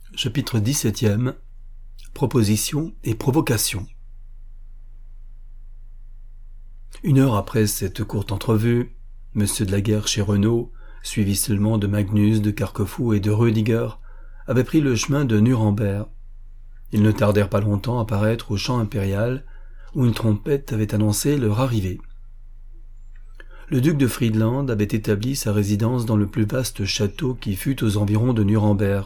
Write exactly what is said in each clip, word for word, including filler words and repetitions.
Chapitre dix-septième. Proposition et provocation. Une heure après cette courte entrevue, Monsieur de la Guerre chez Renaud, suivi seulement de Magnus, de Carquefou et de Rüdiger, avait pris le chemin de Nuremberg. Ils ne tardèrent pas longtemps à paraître au champ impérial, où une trompette avait annoncé leur arrivée. Le duc de Friedland avait établi sa résidence dans le plus vaste château qui fût aux environs de Nuremberg.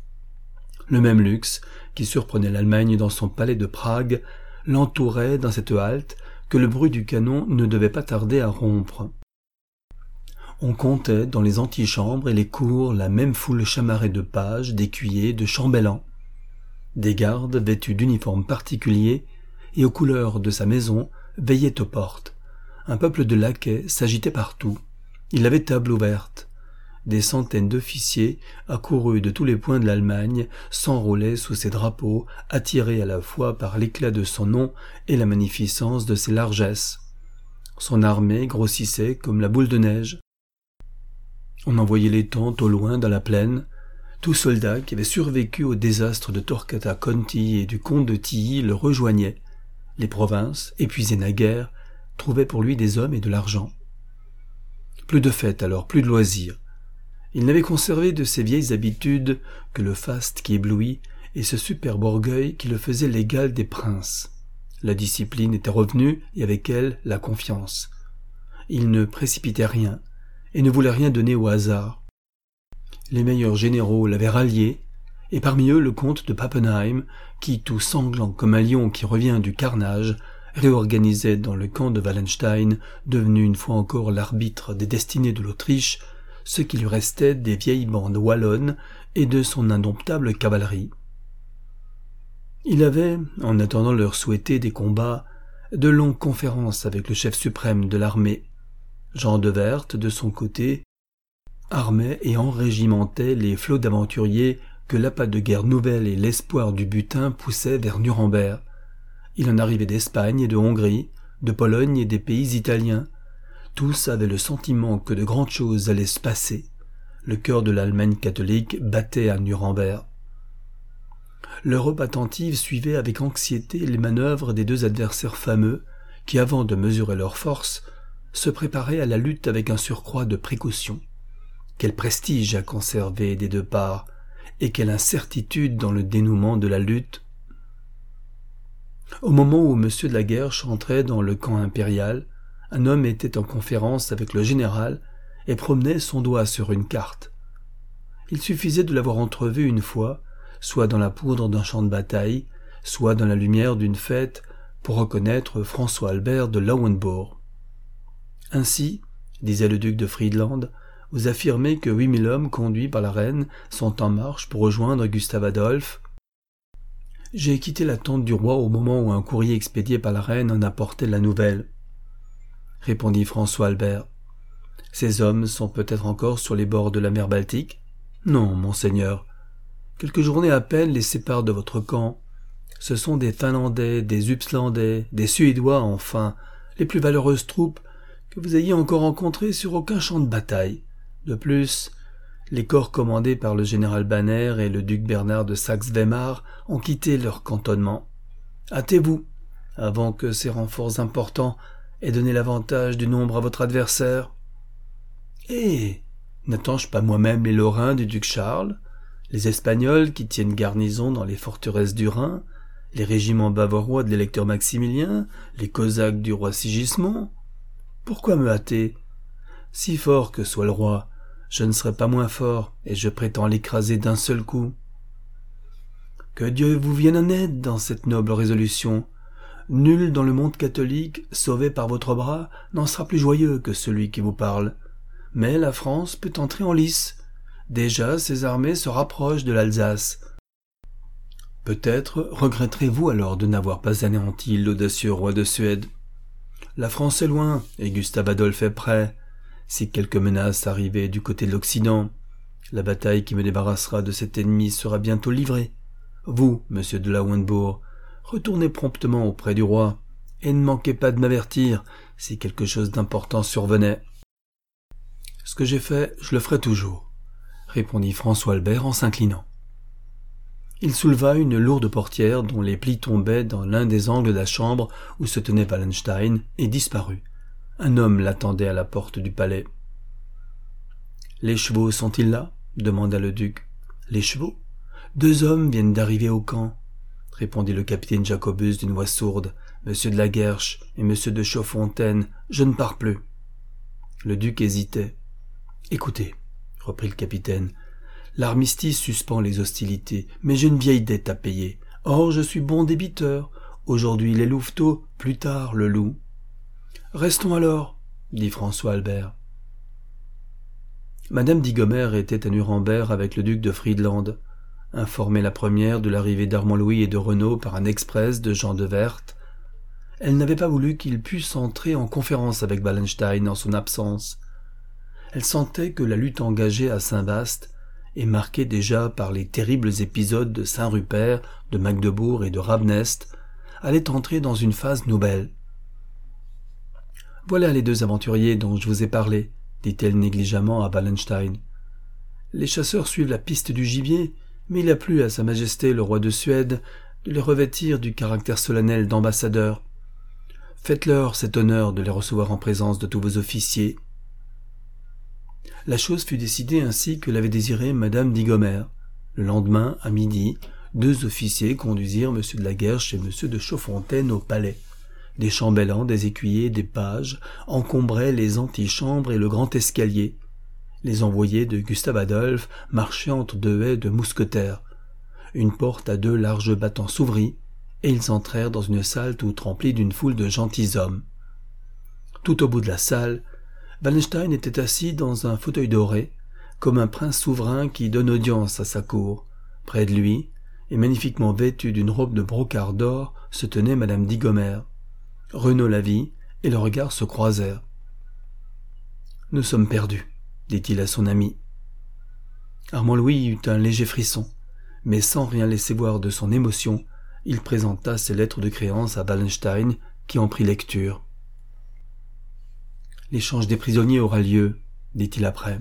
Le même luxe, qui surprenait l'Allemagne dans son palais de Prague, l'entourait dans cette halte que le bruit du canon ne devait pas tarder à rompre. On comptait dans les antichambres et les cours la même foule chamarrée de pages, d'écuyers, de chambellans. Des gardes vêtus d'uniformes particuliers et aux couleurs de sa maison veillaient aux portes. Un peuple de laquais s'agitait partout. Il avait table ouverte. Des centaines d'officiers, accourus de tous les points de l'Allemagne, s'enrôlaient sous ses drapeaux, attirés à la fois par l'éclat de son nom et la magnificence de ses largesses. Son armée grossissait comme la boule de neige. On envoyait les tentes au loin dans la plaine. Tout soldat qui avait survécu au désastre de Torquata Conti et du comte de Tilly le rejoignait. Les provinces, épuisées naguère, trouvaient pour lui des hommes et de l'argent. Plus de fêtes alors, plus de loisirs. Il n'avait conservé de ses vieilles habitudes que le faste qui éblouit et ce superbe orgueil qui le faisait l'égal des princes. La discipline était revenue et avec elle la confiance. Il ne précipitait rien et ne voulait rien donner au hasard. Les meilleurs généraux l'avaient rallié, et parmi eux le comte de Pappenheim, qui, tout sanglant comme un lion qui revient du carnage, réorganisait dans le camp de Wallenstein, devenu une fois encore l'arbitre des destinées de l'Autriche, ce qui lui restait des vieilles bandes wallonnes et de son indomptable cavalerie. Il avait, en attendant l'heure souhaitée des combats, de longues conférences avec le chef suprême de l'armée. Jean de Werth, de son côté, armait et enrégimentait les flots d'aventuriers que l'appât de guerre nouvelle et l'espoir du butin poussaient vers Nuremberg. Il en arrivait d'Espagne et de Hongrie, de Pologne et des pays italiens. Tous avaient le sentiment que de grandes choses allaient se passer. Le cœur de l'Allemagne catholique battait à Nuremberg. L'Europe attentive suivait avec anxiété les manœuvres des deux adversaires fameux qui, avant de mesurer leurs forces, se préparaient à la lutte avec un surcroît de précaution. Quel prestige à conserver des deux parts, et quelle incertitude dans le dénouement de la lutte. Au moment où Monsieur de la Guerre entrait dans le camp impérial, un homme était en conférence avec le général et promenait son doigt sur une carte. Il suffisait de l'avoir entrevu une fois, soit dans la poudre d'un champ de bataille, soit dans la lumière d'une fête, pour reconnaître François-Albert de Lauenbourg. Ainsi, disait le duc de Friedland, vous affirmez que huit mille hommes conduits par la reine sont en marche pour rejoindre Gustave Adolphe. J'ai quitté la tente du roi au moment où un courrier expédié par la reine en apportait la nouvelle, répondit François-Albert. Ces hommes sont peut-être encore sur les bords de la mer Baltique? Non, monseigneur. Quelques journées à peine les séparent de votre camp. Ce sont des Finlandais, des Uppslandais, des Suédois, enfin, les plus valeureuses troupes que vous ayez encore rencontrées sur aucun champ de bataille. De plus, les corps commandés par le général Banner et le duc Bernard de Saxe-Weimar ont quitté leur cantonnement. Hâtez-vous, avant que ces renforts importants aient donné l'avantage du nombre à votre adversaire. Eh, n'attends-je pas moi-même les Lorrains du duc Charles, les Espagnols qui tiennent garnison dans les forteresses du Rhin, les régiments bavarois de l'électeur Maximilien, les Cosaques du roi Sigismond? Pourquoi me hâter? Si fort que soit le roi, je ne serai pas moins fort, et je prétends l'écraser d'un seul coup. Que Dieu vous vienne en aide dans cette noble résolution. Nul dans le monde catholique, sauvé par votre bras, n'en sera plus joyeux que celui qui vous parle. Mais la France peut entrer en lice. Déjà, ses armées se rapprochent de l'Alsace. Peut-être regretterez-vous alors de n'avoir pas anéanti l'audacieux roi de Suède. La France est loin, et Gustave Adolphe est prêt. Si quelque menace arrivait du côté de l'Occident, la bataille qui me débarrassera de cet ennemi sera bientôt livrée. Vous, monsieur de Lauenbourg, retournez promptement auprès du roi, et ne manquez pas de m'avertir si quelque chose d'important survenait. Ce que j'ai fait, je le ferai toujours, répondit François Albert en s'inclinant. Il souleva une lourde portière dont les plis tombaient dans l'un des angles de la chambre où se tenait Wallenstein et disparut. Un homme l'attendait à la porte du palais. « Les chevaux sont-ils là ?» demanda le duc. « Les chevaux ? Deux hommes viennent d'arriver au camp, » répondit le capitaine Jacobus d'une voix sourde. « Monsieur de la Guerche et monsieur de Chaudfontaine, je ne pars plus. » Le duc hésitait. « Écoutez, » reprit le capitaine, « l'armistice suspend les hostilités, mais j'ai une vieille dette à payer. Or, je suis bon débiteur. Aujourd'hui les louveteaux, plus tard le loup. »« Restons alors, » dit François Albert. Madame Digomer était à Nuremberg avec le duc de Friedland. Informée la première de l'arrivée d'Armand Louis et de Renaud par un express de Jean de Werth, elle n'avait pas voulu qu'il puisse entrer en conférence avec Wallenstein en son absence. Elle sentait que la lutte engagée à Saint-Vaast, et marquée déjà par les terribles épisodes de Saint-Rupert, de Magdebourg et de Rabnest, allait entrer dans une phase nouvelle. « Voilà les deux aventuriers dont je vous ai parlé, » dit-elle négligemment à Wallenstein. « Les chasseurs suivent la piste du gibier, mais il a plu à Sa Majesté le roi de Suède de les revêtir du caractère solennel d'ambassadeurs. Faites-leur cet honneur de les recevoir en présence de tous vos officiers. » La chose fut décidée ainsi que l'avait désiré Madame Digomer. Le lendemain, à midi, deux officiers conduisirent M. de la Guerche et M. de Chaudfontaine au palais. Des chambellans, des écuyers, des pages encombraient les antichambres et le grand escalier. Les envoyés de Gustave Adolphe marchaient entre deux haies de mousquetaires. Une porte à deux larges battants s'ouvrit, et ils entrèrent dans une salle toute remplie d'une foule de gentilshommes. Tout au bout de la salle, Wallenstein était assis dans un fauteuil doré, comme un prince souverain qui donne audience à sa cour. Près de lui, et magnifiquement vêtue d'une robe de brocart d'or, se tenait Madame Digomer. Renaud la vit, et leurs regards se croisèrent. « Nous sommes perdus, » dit-il à son ami. Armand Louis eut un léger frisson, mais sans rien laisser voir de son émotion, il présenta ses lettres de créance à Wallenstein, qui en prit lecture. « L'échange des prisonniers aura lieu, » dit-il après.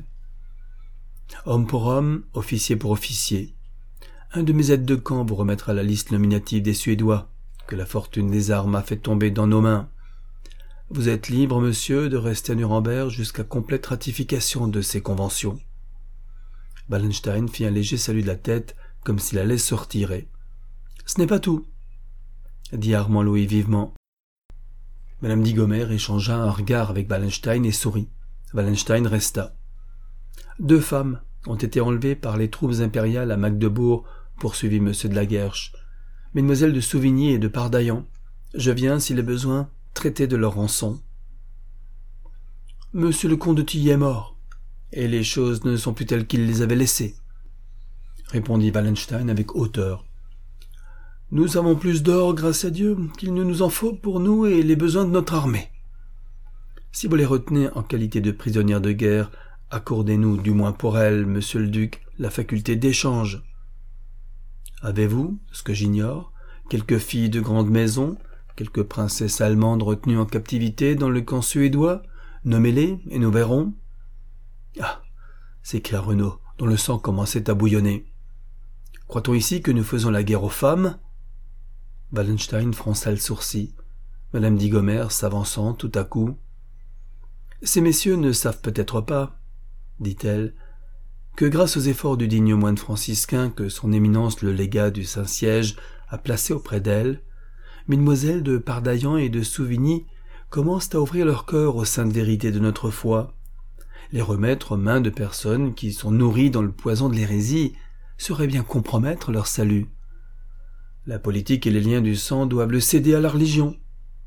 « Homme pour homme, officier pour officier. Un de mes aides de camp vous remettra la liste nominative des Suédois, que la fortune des armes a fait tomber dans nos mains. Vous êtes libre, monsieur, de rester à Nuremberg jusqu'à complète ratification de ces conventions. » Wallenstein fit un léger salut de la tête, comme s'il allait se retirer. « Ce n'est pas tout, » dit Armand Louis vivement. Madame Digomer échangea un regard avec Wallenstein et sourit. Wallenstein resta. Deux femmes ont été enlevées par les troupes impériales à Magdebourg, poursuivit M. de la Guerche. Mesdemoiselles de Souvigny et de Pardaillan. Je viens, s'il est besoin, traiter de leur rançon. Monsieur le comte de Tilly est mort, et les choses ne sont plus telles qu'il les avait laissées, répondit Wallenstein avec hauteur. Nous avons plus d'or, grâce à Dieu, qu'il ne nous en faut pour nous et les besoins de notre armée. Si vous les retenez en qualité de prisonnières de guerre, accordez-nous, du moins pour elles, monsieur le duc, la faculté d'échange. Avez-vous, ce que j'ignore, quelques filles de grande maison, quelques princesses allemandes retenues en captivité dans le camp suédois? Nommez-les, et nous verrons. Ah, s'écria Renaud, dont le sang commençait à bouillonner. Croit-on ici que nous faisons la guerre aux femmes? Wallenstein fronça le sourcil. Madame Digomer s'avançant tout à coup. Ces messieurs ne savent peut-être pas, dit-elle, que grâce aux efforts du digne moine franciscain que son éminence le légat du Saint-Siège a placé auprès d'elle, mesdemoiselles de Pardaillan et de Souvigny commencent à ouvrir leur cœur aux saintes vérités de notre foi. Les remettre aux mains de personnes qui sont nourries dans le poison de l'hérésie serait bien compromettre leur salut. La politique et les liens du sang doivent le céder à la religion.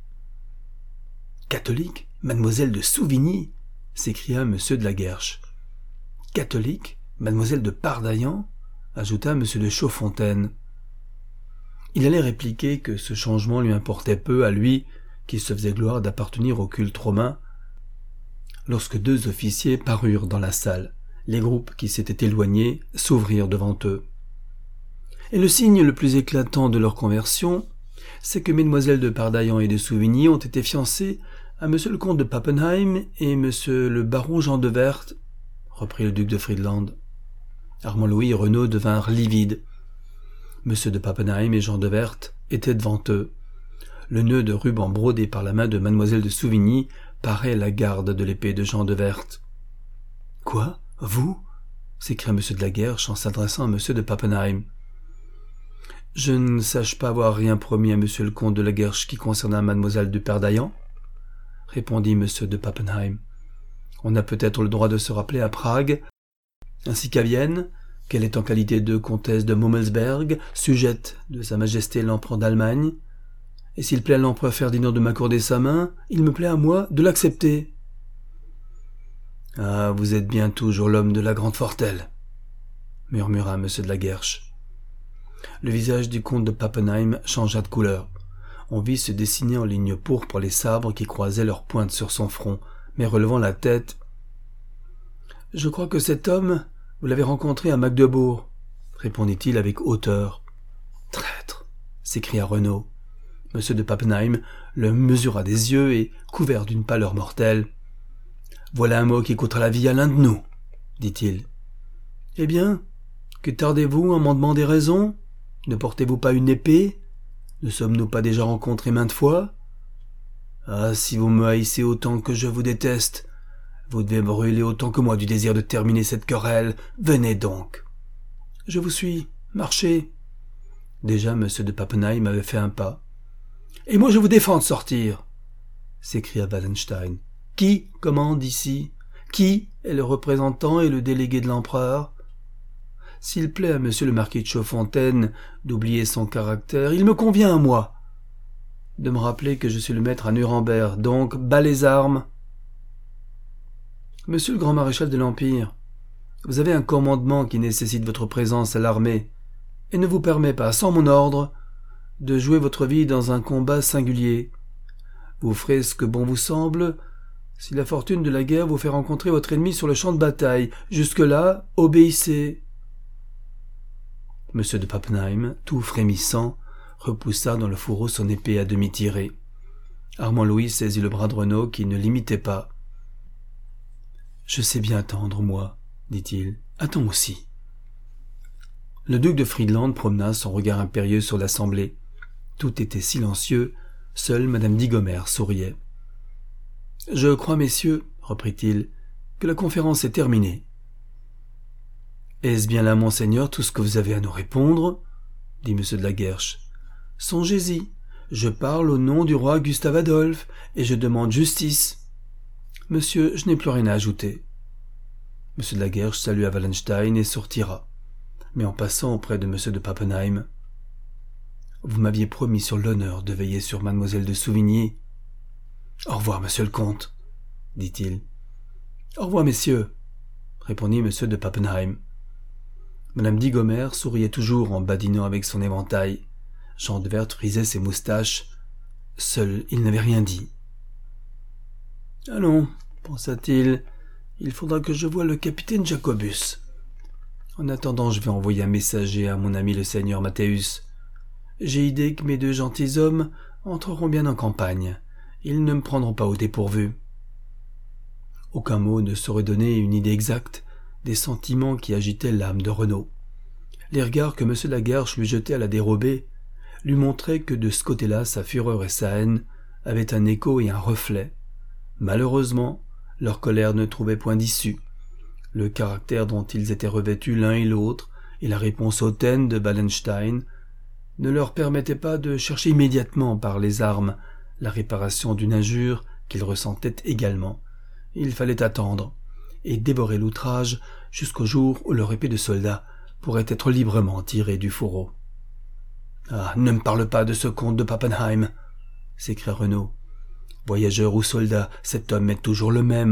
Catholique, mademoiselle de Souvigny, s'écria M. de la Guerche. Catholique, mademoiselle de Pardaillan, ajouta M. de Chaudfontaine. Il allait répliquer que ce changement lui importait peu à lui, qui se faisait gloire d'appartenir au culte romain, lorsque deux officiers parurent dans la salle. Les groupes qui s'étaient éloignés s'ouvrirent devant eux. Et le signe le plus éclatant de leur conversion, c'est que mesdemoiselles de Pardaillan et de Souvigny ont été fiancées à monsieur le comte de Pappenheim et monsieur le baron Jean de Werth, reprit le duc de Friedland. Armand Louis et Renaud devinrent livides. M. de Pappenheim et Jean de Werth étaient devant eux. Le nœud de ruban brodé par la main de mademoiselle de Souvigny paraît la garde de l'épée de Jean de Werth. « Quoi, vous ?» s'écria M. de la Guerche en s'adressant à M. de Pappenheim. « Je ne sache pas avoir rien promis à M. le comte de la Guerche qui concernait mademoiselle du Père Daillant, répondit M. de Pappenheim. On a peut-être le droit de se rappeler à Prague, ainsi qu'à Vienne, qu'elle est en qualité de comtesse de Mommelsberg, sujette de Sa Majesté l'Empereur d'Allemagne, et s'il plaît à l'empereur Ferdinand de m'accorder sa main, il me plaît à moi de l'accepter. »« Ah, vous êtes bien toujours l'homme de la grande Fortelle, » murmura M. de la Guerche. Le visage du comte de Pappenheim changea de couleur. On vit se dessiner en lignes pourpres les sabres qui croisaient leurs pointes sur son front, mais relevant la tête. « Je crois que cet homme, vous l'avez rencontré à Magdebourg, » répondit-il avec hauteur. « Traître !» s'écria Renaud. M. de Pappenheim le mesura des yeux et, couvert d'une pâleur mortelle, « Voilà un mot qui coûtera la vie à l'un de nous, » dit-il. « Eh bien, que tardez-vous à m'en demander raison? Ne portez-vous pas une épée? Ne sommes-nous pas déjà rencontrés maintes fois? Ah, si vous me haïssez autant que je vous déteste, vous devez brûler autant que moi du désir de terminer cette querelle. Venez donc. »« Je vous suis. Marchez. » Déjà M. de Pappenheim avait fait un pas. « Et moi je vous défends de sortir !» s'écria Wallenstein. « Qui commande ici? Qui est le représentant et le délégué de l'empereur? S'il plaît à M. le marquis de Chaudfontaine d'oublier son caractère, il me convient à moi de me rappeler que je suis le maître à Nuremberg, donc bas les armes. Monsieur le grand maréchal de l'Empire, vous avez un commandement qui nécessite votre présence à l'armée et ne vous permet pas, sans mon ordre, de jouer votre vie dans un combat singulier. Vous ferez ce que bon vous semble, si la fortune de la guerre vous fait rencontrer votre ennemi sur le champ de bataille. Jusque-là, obéissez. » M. de Pappenheim, tout frémissant, repoussa dans le fourreau son épée à demi tirée. Armand Louis saisit le bras de Renaud qui ne l'imitait pas. « Je sais bien attendre, moi, » dit-il. « Attends aussi. » Le duc de Friedland promena son regard impérieux sur l'assemblée. Tout était silencieux, seule madame Digomer souriait. « Je crois, messieurs, reprit-il, que la conférence est terminée. »« Est-ce bien là, monseigneur, tout ce que vous avez à nous répondre ?» dit M. de la Guerche. « Songez-y, je parle au nom du roi Gustave Adolphe, et je demande justice. Monsieur, je n'ai plus rien à ajouter. » M. de la Guerche salua Wallenstein et sortira. Mais en passant auprès de M. de Pappenheim, « Vous m'aviez promis sur l'honneur de veiller sur mademoiselle de Souvigny. »« Au revoir, monsieur le comte, » dit-il. « Au revoir, messieurs, » répondit M. de Pappenheim. Madame Digomer souriait toujours en badinant avec son éventail. Jean de Werth frisait ses moustaches. Seul, il n'avait rien dit. « Allons, pensa-t-il, il faudra que je voie le capitaine Jacobus. En attendant, je vais envoyer un messager à mon ami le seigneur Mathéus. J'ai idée que mes deux gentilshommes entreront bien en campagne. Ils ne me prendront pas au dépourvu. » Aucun mot ne saurait donner une idée exacte des sentiments qui agitaient l'âme de Renaud. Les regards que M. de la Guerche lui jetait à la dérobée lui montraient que de ce côté-là sa fureur et sa haine avaient un écho et un reflet. Malheureusement, leur colère ne trouvait point d'issue. Le caractère dont ils étaient revêtus l'un et l'autre, et la réponse hautaine de Wallenstein, ne leur permettaient pas de chercher immédiatement par les armes la réparation d'une injure qu'ils ressentaient également. Il fallait attendre, et dévorer l'outrage jusqu'au jour où leur épée de soldat pourrait être librement tirée du fourreau. « Ah, ne me parle pas de ce comte de Pappenheim !» s'écria Renaud. « Voyageur ou soldat, cet homme est toujours le même. »